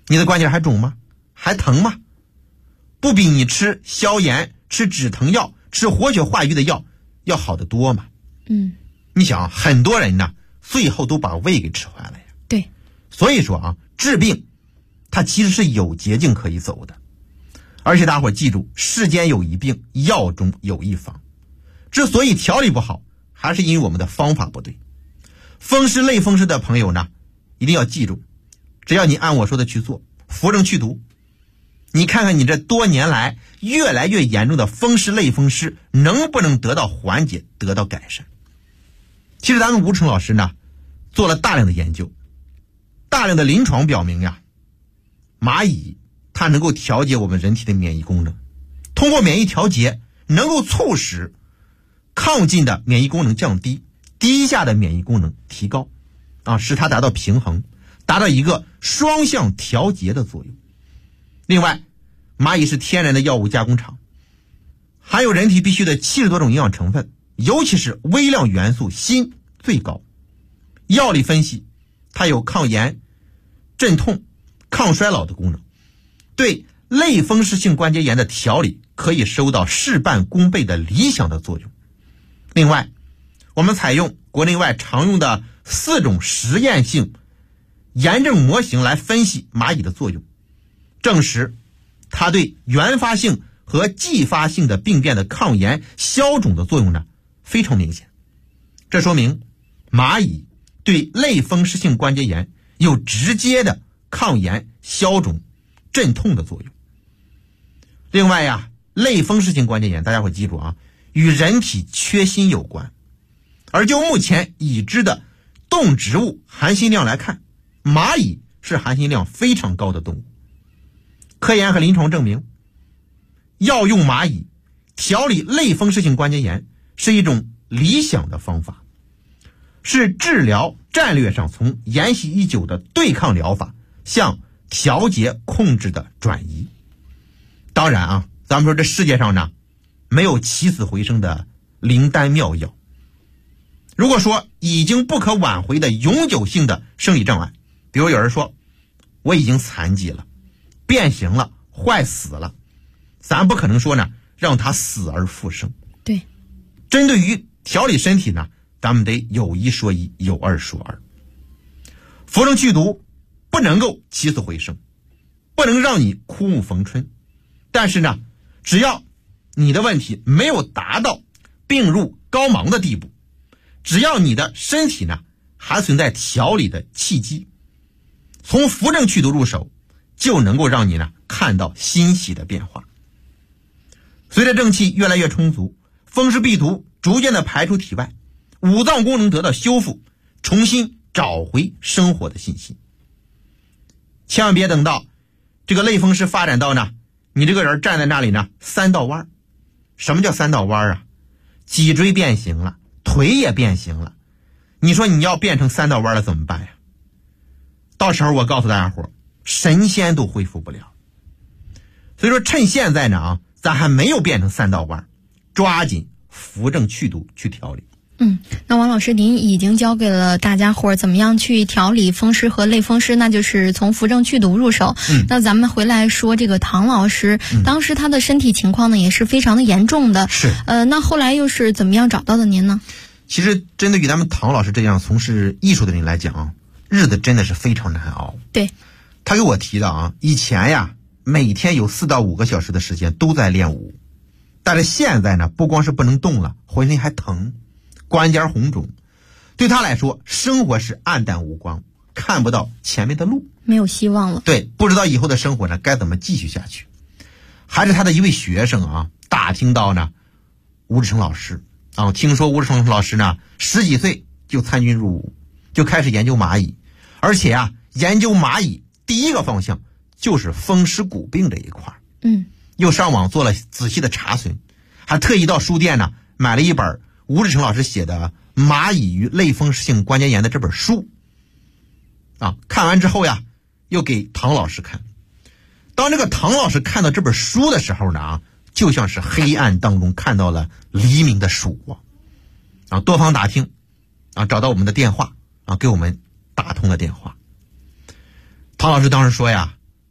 你的关节还肿吗？还疼吗？不比你吃消炎、吃止疼药、吃活血化瘀的药要好得多吗？你想很多人呢最后都把胃给吃坏了呀。 对， 所以说啊，治病它其实是有捷径可以走的。而且大伙记住，世间有一病，药中有一方。之所以调理不好，还是因为我们的方法不对。风湿类风湿的朋友呢，一定要记住，只要你按我说的去做，扶正祛毒，你看看你这多年来越来越严重的风湿类风湿能不能得到缓解，得到改善。其实咱们吴成老师呢做了大量的研究，大量的临床表明呀，蚂蚁它能够调节我们人体的免疫功能，通过免疫调节能够促使亢进的免疫功能降低，低下的免疫功能提高，使它达到平衡，达到一个双向调节的作用。另外，蚂蚁是天然的药物加工厂，含有人体必需的70多种营养成分，尤其是微量元素锌最高。药理分析，它有抗炎、镇痛、抗衰老的功能，对类风湿性关节炎的调理可以收到事半功倍的理想的作用。另外，我们采用国内外常用的4种实验性炎症模型来分析蚂蚁的作用，证实它对原发性和继发性的病变的抗炎消肿的作用呢非常明显。这说明蚂蚁对类风湿性关节炎有直接的抗炎、消肿、镇痛的作用。另外呀，类风湿性关节炎大家会记住啊，与人体缺锌有关。而就目前已知的动植物含锌量来看，蚂蚁是含锌量非常高的动物。科研和临床证明，药用蚂蚁调理类风湿性关节炎是一种理想的方法，是治疗战略上从沿袭已久的对抗疗法向调节控制的转移。当然啊，咱们说这世界上呢没有起死回生的灵丹妙药。如果说已经不可挽回的永久性的生理障碍，比如有人说我已经残疾了、变形了、坏死了，咱不可能说呢让他死而复生。 对， 针对于调理身体呢，咱们得有一说一，有二说二。扶正祛毒不能够起死回生，不能让你枯木逢春，但是呢，只要你的问题没有达到病入膏肓的地步，只要你的身体呢还存在调理的契机，从扶正祛毒入手，就能够让你呢看到欣喜的变化。随着正气越来越充足，风湿痹毒逐渐的排出体外，五脏功能得到修复，重新找回生活的信心。千万别等到这个类风湿发展到呢，你这个人站在那里呢3道弯。什么叫3道弯啊？脊椎变形了，腿也变形了，你说你要变成3道弯了怎么办呀？到时候我告诉大家伙，神仙都恢复不了。所以说趁现在呢咱还没有变成3道弯，抓紧扶正祛毒去调理。 那王老师您已经教给了大家伙怎么样去调理风湿和类风湿，那就是从扶正祛毒入手。那咱们回来说这个唐老师，当时他的身体情况呢也是非常的严重的。 是。 那后来又是怎么样找到的您呢？ 其实针对于咱们唐老师这样从事艺术的人来讲，日子真的是非常难熬。 对。 他给我提的以前呀每天有4到5个小时的时间都在练武，但是现在呢不光是不能动了，浑身还疼，关节红肿，对他来说生活是暗淡无光，看不到前面的路， 没有希望了。 对，不知道以后的生活呢该怎么继续下去。还是他的一位学生打听到呢吴志成老师听说吴志成老师呢10几岁就参军入伍，就开始研究蚂蚁，而且研究蚂蚁第一个方向就是风湿骨病这一块。又上网做了仔细的查询，还特意到书店呢买了一本吴志成老师写的《蚂蚁与类风湿性关节炎》的这本书看完之后又给唐老师看。当这个唐老师看到这本书的时候呢就像是黑暗当中看到了黎明的曙光多方打听找到我们的电话给我们打通了电话。唐老师当时说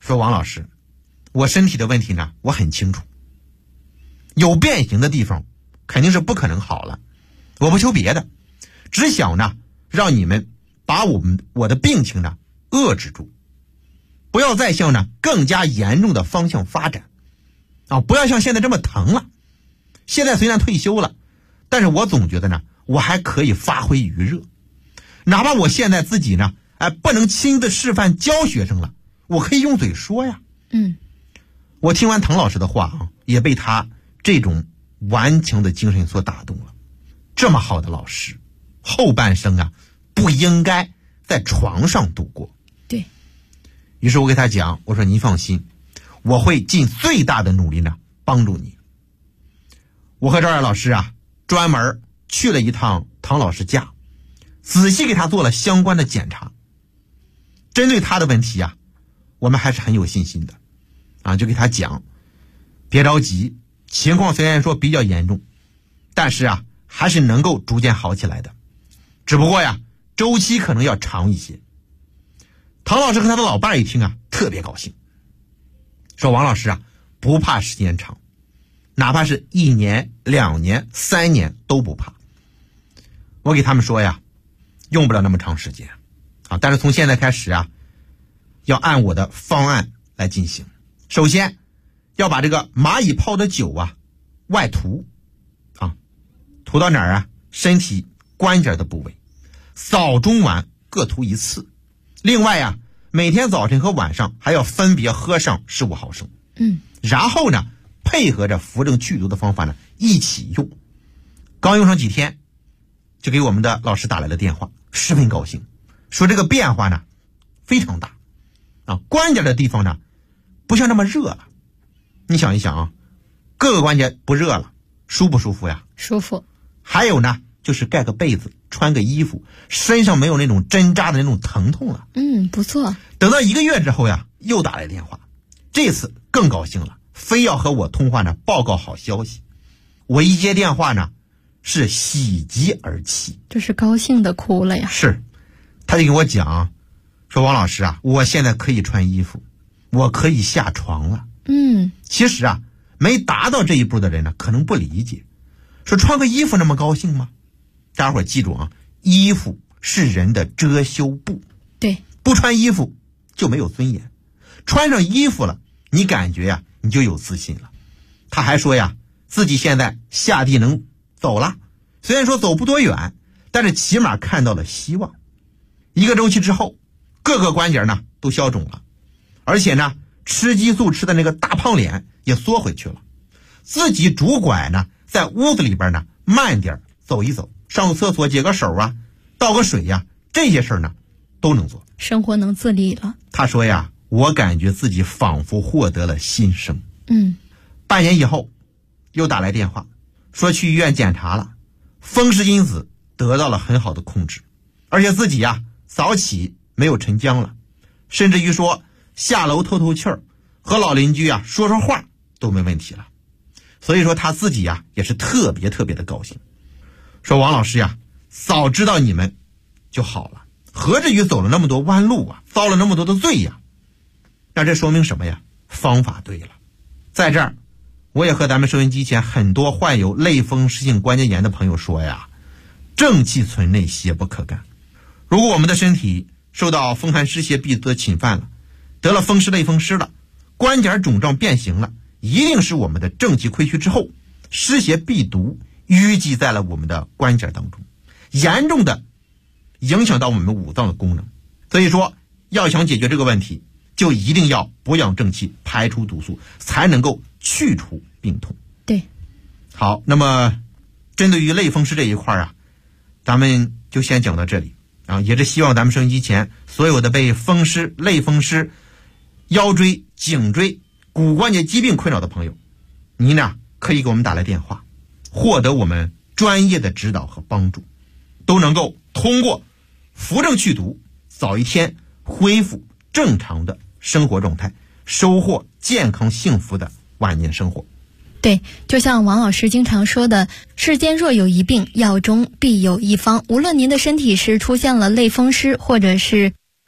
说王老师，我身体的问题呢，我很清楚，有变形的地方肯定是不可能好了，我不求别的，只想呢让你们把我的病情呢遏制住，不要再向呢更加严重的方向发展啊！不要像现在这么疼了。现在虽然退休了，但是我总觉得呢，我还可以发挥余热。哪怕我现在自己呢，不能亲自示范教学生了，我可以用嘴说呀。我听完唐老师的话啊，也被他这种顽强的精神所打动了。这么好的老师，后半生啊，不应该在床上度过。 对。 于是我给他讲，我说您放心，我会尽最大的努力呢帮助你。我和赵二老师啊，专门去了一趟唐老师家，仔细给他做了相关的检查。针对他的问题啊，我们还是很有信心的啊，就给他讲，别着急，情况虽然说比较严重，但是啊，还是能够逐渐好起来的，只不过呀，周期可能要长一些。唐老师和他的老伴一听啊，特别高兴，说王老师啊，不怕时间长，哪怕是1年、2年、3年都不怕。我给他们说呀，用不了那么长时间啊，但是从现在开始啊，要按我的方案来进行。首先要把这个蚂蚁泡的酒啊外涂啊，涂到哪儿啊？身体关节的部位，早中晚各涂1次。另外啊，每天早晨和晚上还要分别喝上15毫升。然后呢，配合着扶正祛毒的方法呢一起用。刚用上几天，就给我们的老师打来了电话，十分高兴，说这个变化呢非常大啊，关节的地方呢不像那么热了。你想一想啊，各个关节不热了，舒不舒服呀？ 舒服。 还有呢，就是盖个被子，穿个衣服，身上没有那种针扎的那种疼痛了。 不错。 等到1个月之后呀，又打来电话，这次更高兴了，非要和我通话呢，报告好消息。我一接电话呢，是喜极而泣， 这是高兴的哭了呀。 是，他就跟我讲，说王老师啊，我现在可以穿衣服，我可以下床了。其实啊，没达到这一步的人呢，可能不理解，说穿个衣服那么高兴吗？大家伙记住啊，衣服是人的遮羞布。 对， 不穿衣服就没有尊严，穿上衣服了，你感觉呀，你就有自信了。他还说呀，自己现在下地能走了，虽然说走不多远，但是起码看到了希望。1个周期之后，各个关节呢都消肿了，而且呢，吃激素吃的那个大胖脸也缩回去了。自己拄拐呢，在屋子里边呢慢点走一走，上个厕所解个手啊，倒个水呀，这些事儿呢都能做， 生活能自理了。 他说呀，我感觉自己仿佛获得了新生。半年以后又打来电话，说去医院检查了，风湿因子得到了很好的控制，而且自己呀早起没有沉僵了，甚至于说下楼透透气儿，和老邻居啊说说话都没问题了。所以说他自己呀也是特别特别的高兴，说王老师呀，早知道你们就好了，何至于走了那么多弯路啊，遭了那么多的罪呀。那这说明什么呀？方法对了。在这儿我也和咱们收音机前很多患有类风湿性关节炎的朋友说呀，正气存内，邪不可干。如果我们的身体受到风寒湿邪痹毒的侵犯了，得了风湿类风湿了，关节肿胀变形了，一定是我们的正气亏虚之后，湿邪痹毒淤积在了我们的关节当中，严重的影响到我们五脏的功能。所以说要想解决这个问题，就一定要补养正气，排出毒素，才能够去除病痛。 对。 好，那么针对于类风湿这一块啊，咱们就先讲到这里啊，也是希望咱们收音机前所有的被风湿、类风湿、腰椎、颈椎、骨关节疾病困扰的朋友，您呢可以给我们打来电话，获得我们专业的指导和帮助，都能够通过扶正祛毒，早一天恢复正常的生活状态，收获健康幸福的晚年生活。 对，就像王老师经常说的，世间若有一病，药中必有一方。无论您的身体是出现了类风湿，或者是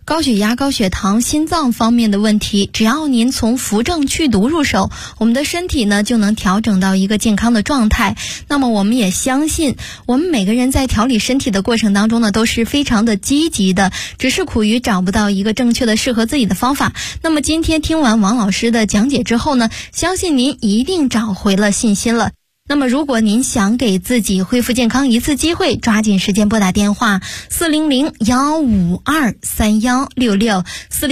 高血压、高血糖、心脏方面的问题，只要您从扶正祛毒入手，我们的身体呢就能调整到一个健康的状态。那么我们也相信，我们每个人在调理身体的过程当中呢，都是非常的积极的，只是苦于找不到一个正确的适合自己的方法。那么今天听完王老师的讲解之后呢，相信您一定找回了信心了。那么如果您想给自己恢复健康一次机会，抓紧时间拨打电话400-152-3166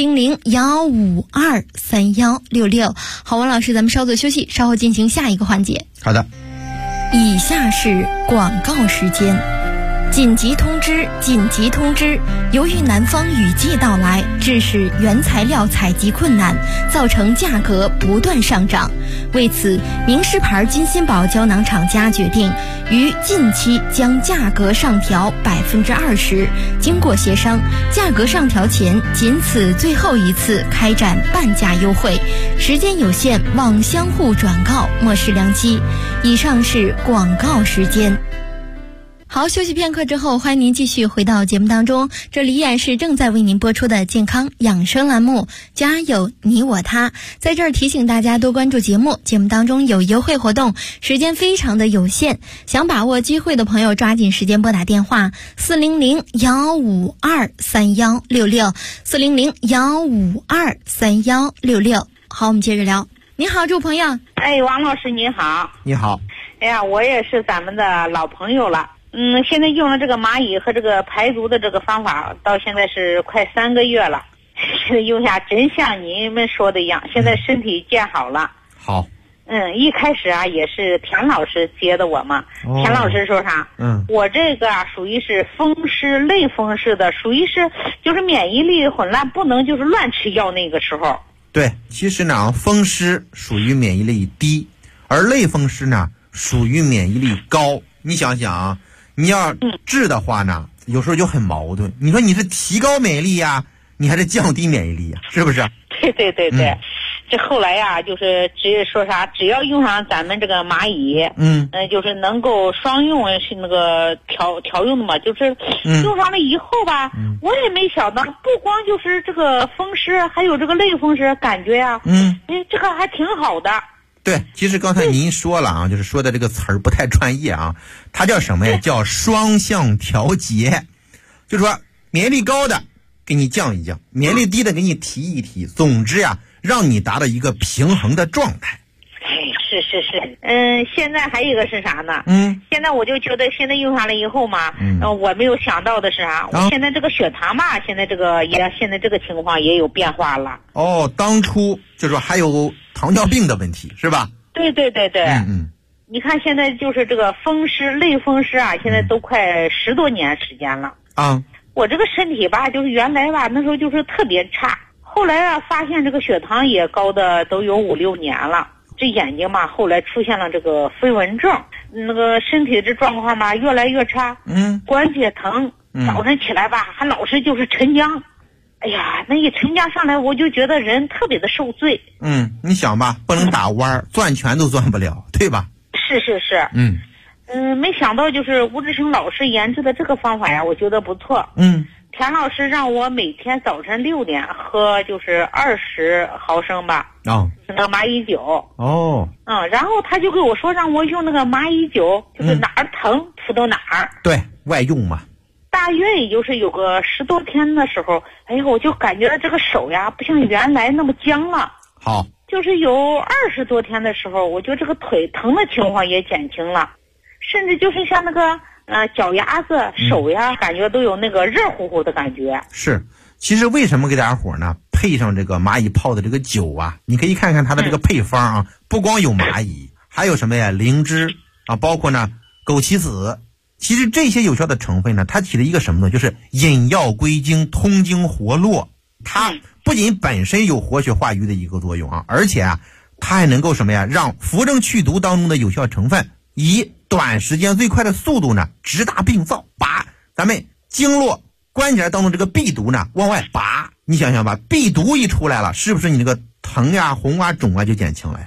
400-152-3166。好，王老师，咱们稍作休息，稍后进行下一个环节。 好的。 以下是广告时间。紧急通知！紧急通知！由于南方雨季到来，致使原材料采集困难，造成价格不断上涨。为此，名仕牌金鑫宝胶囊厂家决定于近期将价格上调20%。经过协商，价格上调前仅此最后一次开展半价优惠，时间有限，望相互转告，莫失良机。以上是广告时间。好，休息片刻之后，欢迎您继续回到节目当中，这里依然是正在为您播出的健康养生栏目，家有你我他。在这儿提醒大家多关注节目，节目当中有优惠活动，时间非常的有限，想把握机会的朋友抓紧时间拨打电话400-152-3166 400-152-3166。好，我们接着聊。你好，这位朋友。 哎，王老师您好。 你好。 哎呀，我也是咱们的老朋友了。现在用了这个蚂蚁和这个排毒的这个方法，到现在是快3个月了。现在用下真像您们说的一样，现在身体见好了。 好。 一开始啊也是田老师接的我嘛。田老师说啥？我这个啊属于是风湿类风湿的，属于是就是免疫力混乱，不能就是乱吃药那个时候。 对，其实呢，风湿属于免疫力低，而类风湿呢属于免疫力高。你想想啊，你要治的话呢，有时候就很矛盾。你说你是提高免疫力呀，你还是降低免疫力呀？是不是？ 对对对对。这后来呀，就是只要用上咱们这个蚂蚁，就是能够双用，是那个调用的嘛，就是用上了以后吧，我也没想到，不光就是这个风湿，还有这个类风湿，感觉呀，这个还挺好的。 对，其实刚才您说了啊，就是说的这个词儿不太专业啊，它叫什么呀？叫双向调节，就是说免疫力高的给你降一降，免疫力低的给你提一提，总之呀，让你达到一个平衡的状态。 是，现在还有一个是啥呢？现在我就觉得现在用上了以后嘛，我没有想到的是啥？我现在这个血糖吧，现在这个情况也有变化了。 哦，当初就说还有糖尿病的问题是吧？ 对。你看现在就是这个风湿类风湿啊，现在都快10多年时间了。我这个身体吧，就是原来吧那时候就是特别差，后来啊发现这个血糖也高的都有5-6年了。这眼睛嘛，后来出现了这个飞蚊症，那个身体这状况吧越来越差，关节疼，早晨起来吧还老是就是沉僵，哎呀，那一沉僵上来，我就觉得人特别的受罪。 你想吧，不能打弯，攥拳都攥不了，对吧？ 是。没想到就是吴志成老师研制的这个方法呀，我觉得不错。田老师让我每天早晨6点喝就是20毫升吧，那个蚂蚁酒。然后他就跟我说让我用那个蚂蚁酒，就是哪儿疼涂到哪儿。 对，外用嘛。 大约也就是有个10多天的时候，哎呀，我就感觉这个手呀不像原来那么僵了。 好。 就是有20多天的时候，我觉得这个腿疼的情况也减轻了，甚至就是像那个脚丫子、手呀，感觉都有那个热乎乎的感觉。 是，其实为什么给大家伙呢配上这个蚂蚁泡的这个酒啊？你可以看看它的这个配方啊，不光有蚂蚁，还有什么呀？灵芝啊，包括呢枸杞子。其实这些有效的成分呢，它起了一个什么呢？就是引药归经、通经活络。它不仅本身有活血化瘀的一个作用啊，而且啊，它还能够什么呀？让扶正祛毒当中的有效成分以短时间最快的速度呢，直达病灶，把咱们经络关节当中这个痹毒呢往外拔。你想想吧，痹毒一出来了，是不是你那个疼呀、红啊、肿啊就减轻了呀？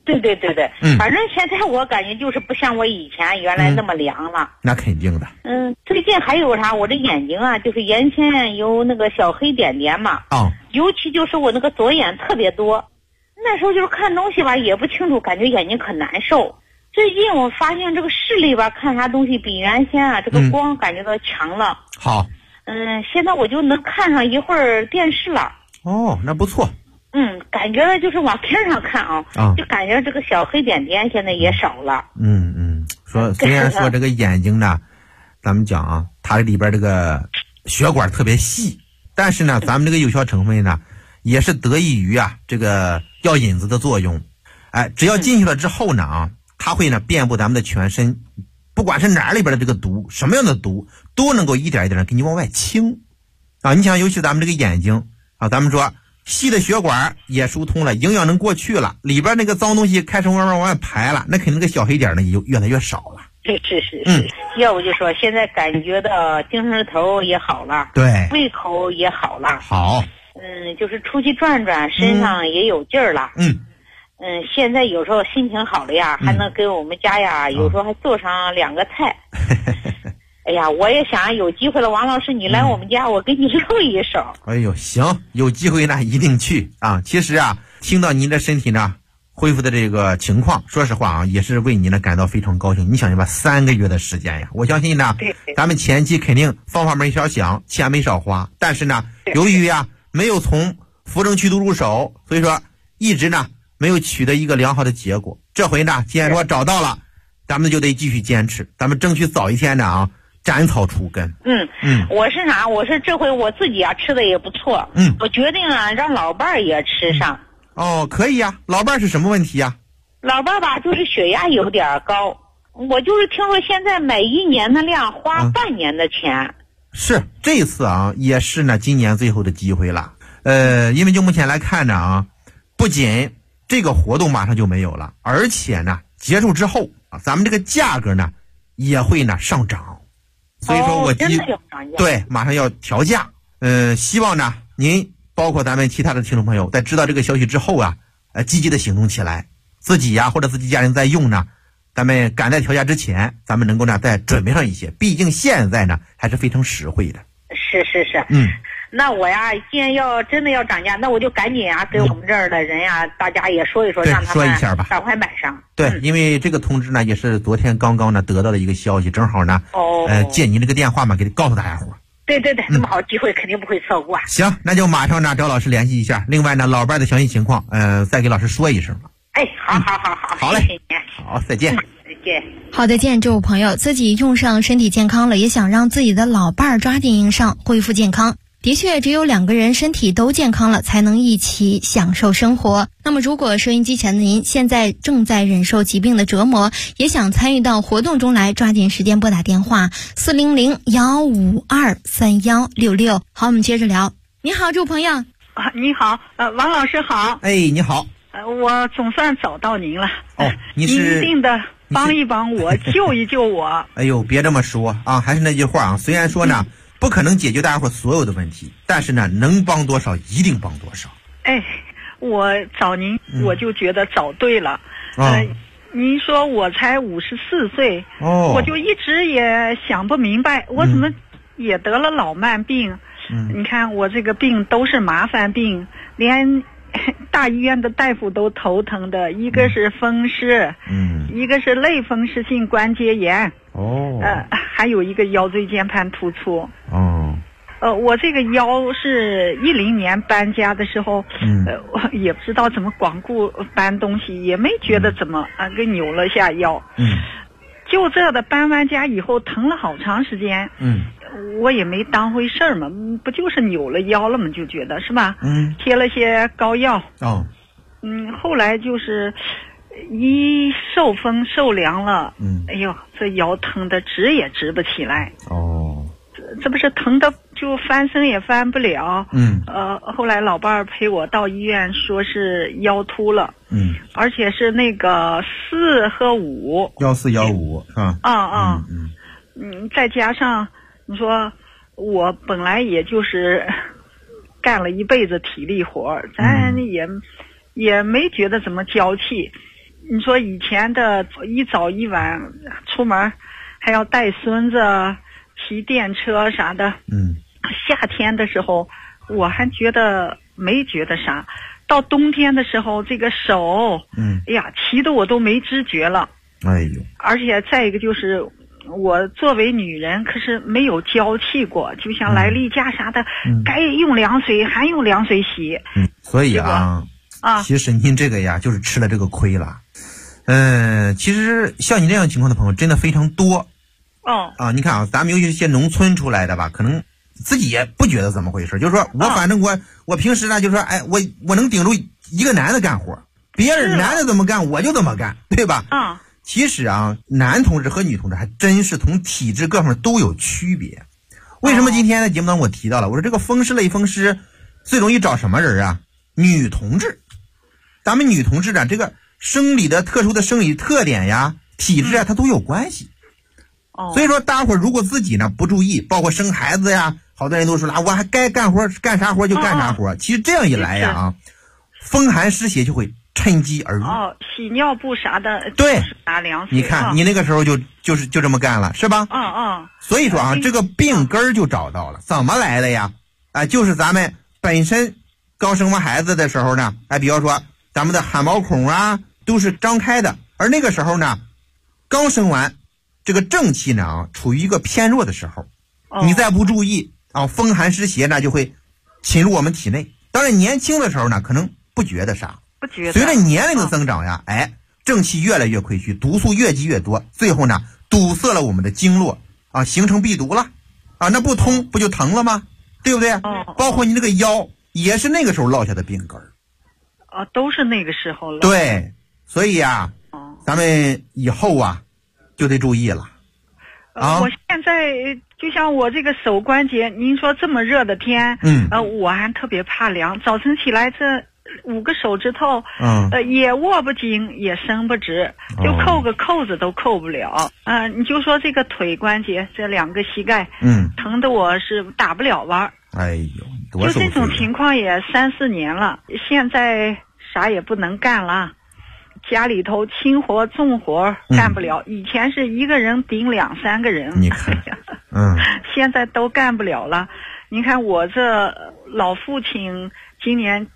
对，反正现在我感觉就是不像我以前原来那么凉了。 那肯定的。 最近还有啥？我这眼睛啊，就是眼前有那个小黑点点嘛。尤其就是我那个左眼特别多，那时候就是看东西吧也不清楚，感觉眼睛可难受。最近我发现这个视力吧，看啥东西比原先啊这个光感觉到强了。 好。 现在我就能看上一会儿电视了。 那不错。 感觉呢就是往天上看就感觉这个小黑点点现在也少了。 虽然说这个眼睛呢，咱们讲啊，它里边这个血管特别细，但是呢，咱们这个有效成分呢，也是得益于这个药引子的作用。只要进去了之后呢它会呢遍布咱们的全身，不管是哪里边的这个毒，什么样的毒，都能够一点一点的给你往外清。你想，尤其咱们这个眼睛咱们说细的血管也疏通了，营养能过去了，里边那个脏东西开始慢慢往外排了，那肯定那个小黑点呢也就越来越少了。 是。要不就说现在感觉到精神头也好了， 对， 胃口也好了。 好。 就是出去转转，身上也有劲儿了。现在有时候心情好了呀，还能给我们家呀，有时候还做上2个菜。哎呀，我也想有机会了，王老师你来我们家，我给你露一手。 哎呦，行，有机会呢一定去其实听到您的身体呢恢复的这个情况，说实话也是为你呢感到非常高兴。你想吧，3个月的时间呀，我相信呢咱们前期肯定方法没少想，钱没少花，但是呢由于没有从扶正祛毒入手，所以说一直呢没有取得一个良好的结果。这回呢既然说找到了，咱们就得继续坚持，咱们争取早一天呢斩草除根。 我是啥？我是这回我自己吃的也不错。我决定让老伴儿也吃上。 可以老伴儿是什么问题老伴儿吧，就是血压有点高。我就是听说现在买1年的量花半年的钱。 是，这次也是呢今年最后的机会了。因为就目前来看呢不仅这个活动马上就没有了，而且呢结束之后咱们这个价格呢也会呢上涨。所以说对，马上要调价。希望呢您包括咱们其他的听众朋友在知道这个消息之后积极的行动起来，自己或者自己家人在用呢，咱们赶在调价之前，咱们能够呢再准备上一些，毕竟现在呢还是非常实惠的。 是。那我既然真的要涨价，那我就赶紧给我们这儿的人大家也说一说，让他们赶快买上。 对，因为这个通知呢也是昨天刚刚呢得到的一个消息，正好呢借您这个电话嘛，给告诉大家伙。 对，那么好机会肯定不会错过。 行，那就马上呢找老师联系一下。另外呢，老伴的详细情况再给老师说一声。 好嘞， 谢谢您。好，再见。 再见。 好，再见，这位朋友，自己用上身体健康了，也想让自己的老伴儿抓紧用上，恢复健康。的确，只有2个人身体都健康了，才能一起享受生活。那么如果收音机前的您现在正在忍受疾病的折磨，也想参与到活动中来，抓紧时间拨打电话400-152-3166。好，我们接着聊。你好，这位朋友。 你好，王老师好。 你好。 我总算找到您了。 你是一定的帮一帮我，救一救我。 哎呦，别这么说还是那句话虽然说呢不可能解决大家伙所有的问题，但是呢能帮多少一定帮多少。 我找您我就觉得找对了。您说我才54岁，我就一直也想不明白，我怎么也得了老慢病。你看我这个病都是麻烦病，连大医院的大夫都头疼的，一个是风湿，一个是类风湿性关节炎，还有一个腰椎间盘突出。我这个腰是10年搬家的时候，也不知道怎么光顾搬东西，也没觉得怎么给扭了下腰。就这的搬完家以后疼了好长时间。我也没当回事嘛，不就是扭了腰了嘛，就觉得是吧？贴了些膏药。后来就是一受风受凉了，哎呦，这腰疼的直也直不起来。这不是疼的就翻身也翻不了。后来老伴儿陪我到医院，说是腰突了。而且是那个4和5。 14、15是吧？ 再加上你说我本来也就是干了一辈子体力活，咱也没觉得怎么娇气。 你说以前的一早一晚出门还要带孙子骑电车啥的，夏天的时候我还没觉得啥，到冬天的时候这个手哎呀骑得我都没知觉了。 哎呦， 而且再一个就是我作为女人可是没有娇气过，就像来例假啥的，该用凉水还用凉水洗。 所以其实您这个呀就是吃了这个亏了。其实像你这样情况的朋友真的非常多。你看啊，咱们尤其是一些农村出来的吧，可能自己也不觉得怎么回事，就是说我反正我平时呢就说，哎，我能顶住一个男的干活，别人男的怎么干我就怎么干，对吧？其实啊，男同志和女同志还真是从体质各方面都有区别。为什么今天在节目当中我提到了，我说这个风湿类风湿最容易找什么人啊？女同志。咱们女同志呢，这个生理的特殊的生理特点呀，体质啊，它都有关系。所以说大伙儿如果自己呢不注意，包括生孩子呀，好多人都说了，我还该干活干啥活就干啥活。其实这样一来呀风寒湿邪就会趁机而入。 洗尿布啥的， 对， 拿凉水。 你看你那个时候就这么干了，是吧？所以说这个病根儿就找到了。怎么来的呀？就是咱们本身刚生完孩子的时候呢，比方说咱们的汗毛孔啊都是张开的，而那个时候呢刚生完，这个正气呢处于一个偏弱的时候，你再不注意风寒湿邪呢就会侵入我们体内。当然年轻的时候呢可能不觉得啥，随着年龄的增长呀，正气越来越亏虚，毒素越积越多，最后呢堵塞了我们的经络形成闭毒了那不通不就疼了吗？对不对？包括你那个腰也是那个时候落下的病根儿都是那个时候了。 对，所以呀咱们以后就得注意了。 我现在就像我这个手关节，您说这么热的天，我还特别怕凉，早晨起来这5个手指头，也握不紧，也伸不直，就扣个扣子都扣不了。你就说这个腿关节，这2个膝盖，疼得我是打不了弯。 哎呦，多就这种情况也3、4年了，现在啥也不能干了。家里头轻活重活干不了，以前是一个人顶2、3个人， 你看， 现在都干不了了。你看我这老父亲今年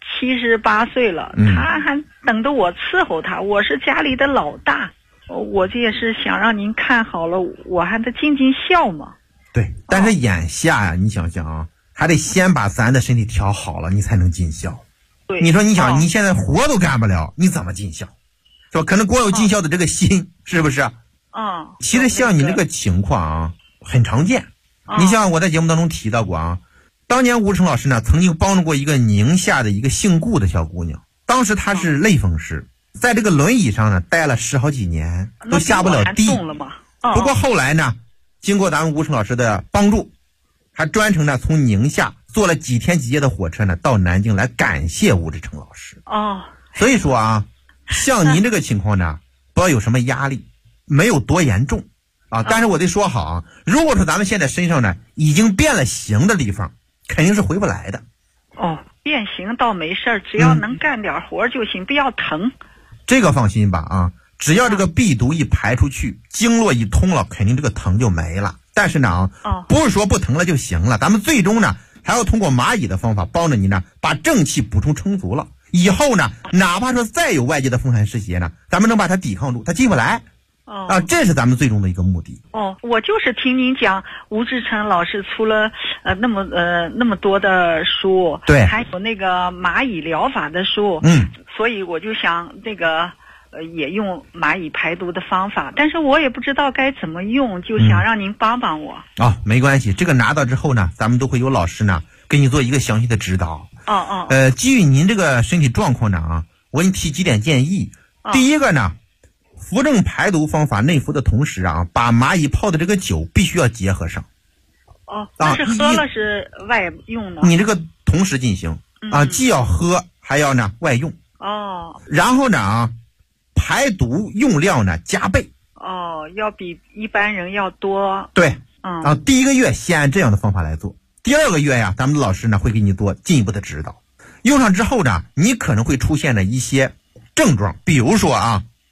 78岁了，他还等着我伺候他，我是家里的老大，我这也是想让您看好了，我还得尽尽孝嘛。 对，但是眼下呀，你想想还得先把咱的身体调好了，你才能尽孝。 对， 你说你想，你现在活都干不了，你怎么尽孝？是吧？可能光有尽孝的这个心，是不是？其实像你这个情况很常见。你像我在节目当中提到过当年吴成老师呢曾经帮助过一个宁夏的一个姓顾的小姑娘，当时她是类风湿，在这个轮椅上呢待了10好几年，都下不了地。不过后来呢，经过咱们吴成老师的帮助，还专程呢从宁夏坐了几天几夜的火车呢到南京来感谢吴志成老师。所以说像您这个情况呢，不要有什么压力，没有多严重但是我得说好如果说咱们现在身上呢已经变了形的地方，肯定是回不来的。 变形倒没事，只要能干点活就行，不要疼。 这个放心吧只要这个闭毒一排出去，经络一通了，肯定这个疼就没了。但是呢不是说不疼了就行了，咱们最终呢还要通过蚂蚁的方法帮着你呢把正气补充充足了，以后呢哪怕说再有外界的风寒湿邪呢，咱们能把它抵抗住，它进不来这是咱们最终的一个目的。 我就是听您讲吴志成老师出了那么多的书， 对， 还有那个蚂蚁疗法的书，所以我就想这个也用蚂蚁排毒的方法，但是我也不知道该怎么用，就想让您帮帮我。 没关系，这个拿到之后呢，咱们都会有老师呢给你做一个详细的指导。基于您这个身体状况呢我给你提几点建议。第一个呢，扶正排毒方法内服的同时把蚂蚁泡的这个酒必须要结合上。 但是喝了是外用的。 你这个同时进行既要喝还要呢外用。然后呢排毒用量呢加倍。 要比一般人要多。 对。第1个月先按这样的方法来做，第2个月呀，咱们的老师呢会给你做进一步的指导。用上之后呢，你可能会出现的一些症状，比如说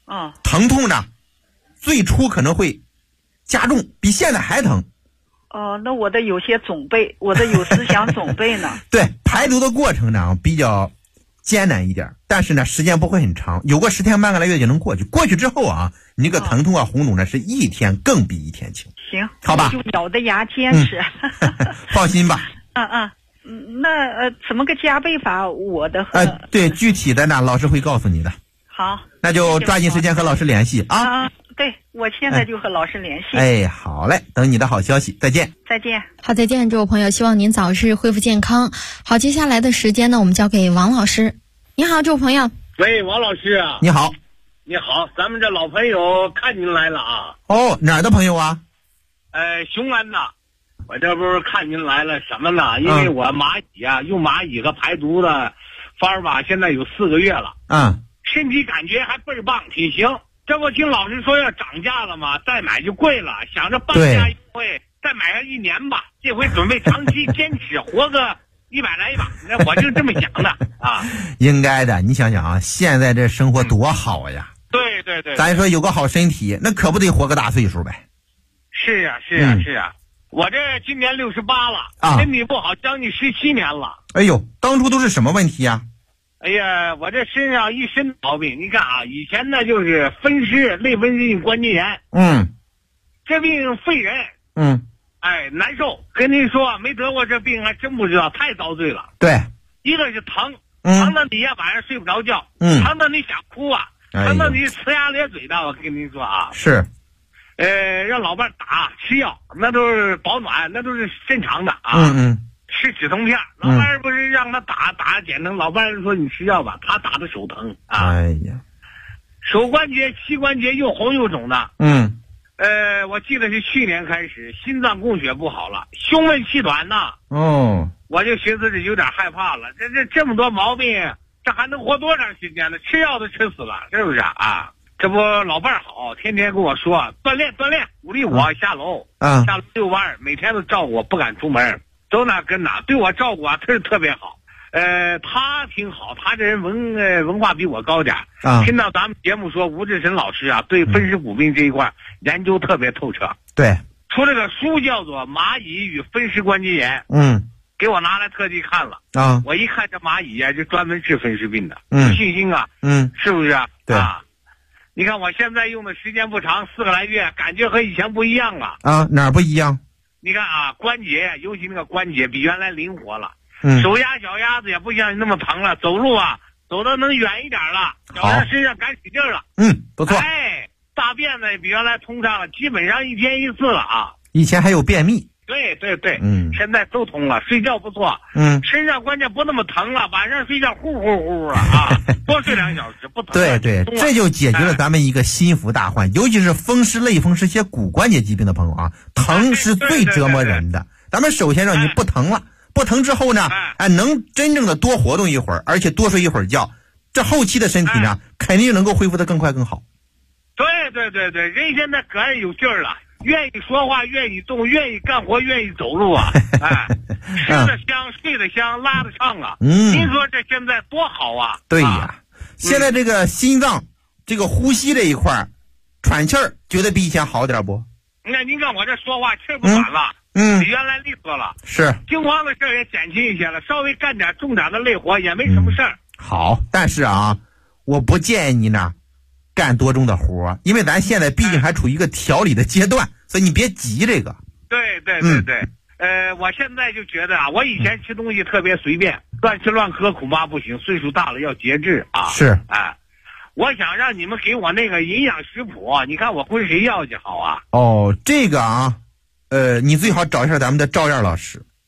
疼痛呢，最初可能会加重，比现在还疼。 那我的有些肿背，我的有思想肿背呢。 对，排毒的过程呢比较艰难一点，但是呢时间不会很长，有个10天半个来月就能过去。过去之后啊，你这个疼痛啊红肿呢是一天更比一天轻。 行， 好吧， 就咬着牙坚持。 放心吧。 那怎么个加倍法？我的对，具体的呢老师会告诉你的。 好， 那就抓紧时间和老师联系啊。 对，我现在就和老师联系。 好嘞，等你的好消息，再见。 再见。 好，再见，这位朋友，希望您早日恢复健康。好，接下来的时间呢，我们交给王老师。你好，这位朋友。 喂，王老师啊。 你好。 你好，咱们这老朋友看您来了啊。 哪儿的朋友啊？ 雄安的。我这不是看您来了什么呢？因为我蚂蚁啊，用蚂蚁和排毒的方法，现在有4个月了。身体感觉还倍儿棒，挺行。这不听老师说要涨价了吗？再买就贵了，想着半价优惠，再买上1年吧。这回准备长期坚持，活个100来把。那我就这么想的啊。 应该的，你想想啊，现在这生活多好呀。 对对对。 咱说有个好身体，那可不得活个大岁数呗。 是啊是啊是啊。我这今年68了，身体不好将近17年了。 哎呦，当初都是什么问题呀？ 哎呀，我这身上一身毛病，你看啊，以前呢就是风湿、类风湿性关节炎，这病费人，难受。跟您说，没得过这病还真不知道，太遭罪了。 对， 一个是疼，疼到你呀晚上睡不着觉，疼到你想哭啊，疼到你呲牙咧嘴的。我跟您说啊， 是， 让老伴打吃药，那都是保暖，那都是正常的啊。吃止痛片，老伴不是让他打减疼，老伴说你吃药吧，他打的手疼啊。 哎呀， 手关节、膝关节又红又肿的。我记得是去年开始，心脏供血不好了，胸闷气短呐。我就寻思着有点害怕了，这么多毛病，这还能活多长时间呢？吃药都吃死了，是不是啊？这不老伴好，天天跟我说锻炼，鼓励我下楼，下楼遛弯，每天都照顾我，不敢出门。走哪跟哪，对我照顾啊，他是特别好。他挺好，他这人文化比我高点听到咱们节目说吴志晨老师啊，对风湿骨病这一块研究特别透彻。 对， 出这个书叫做《蚂蚁与风湿关节炎》，给我拿来特地看了我一看这蚂蚁啊，就专门治风湿病的，有信心啊，是不是啊？ 对啊。你看我现在用的时间不长，4个来月，感觉和以前不一样了哪儿不一样？ 你看啊，关节尤其那个关节比原来灵活了，手压脚丫子也不像那么疼了，走路啊走得能远一点了，脚上身上敢使劲了。 不错。 大便呢比原来通畅了，基本上1天1次了啊。 以前还有便秘。 对，现在都通了，睡觉不错，身上关键不那么疼了，晚上睡觉呼呼呼了啊，多睡2小时不疼。 对，这就解决了咱们一个心腹大患，尤其是风湿、类风湿些骨关节疾病的朋友啊，疼是最折磨人的。咱们首先让你不疼了，不疼之后呢，能真正的多活动一会儿，而且多睡一会儿觉，这后期的身体呢，肯定能够恢复得更快更好。 对，人现在可是有劲儿了。愿意说话，愿意动，愿意干活，愿意走路啊！吃得香，睡得香，拉得畅啊！您说这现在多好啊！ 对呀，现在这个心脏、这个呼吸这一块，喘气儿，觉得比以前好点不？ 那您看我这说话气儿不短了，比原来利索了。 是， 惊慌的事儿也减轻一些了，稍微干点重点的累活也没什么事儿。 好，但是啊，我不建议你呢。干多重的活，因为咱现在毕竟还处于一个调理的阶段，所以你别急这个。 对，我现在就觉得啊，我以前吃东西特别随便，乱吃乱喝恐怕不行，岁数大了要节制啊。 是， 我想让你们给我那个营养食谱，你看我跟谁要去好啊？ 这个啊，你最好找一下咱们的赵燕老师。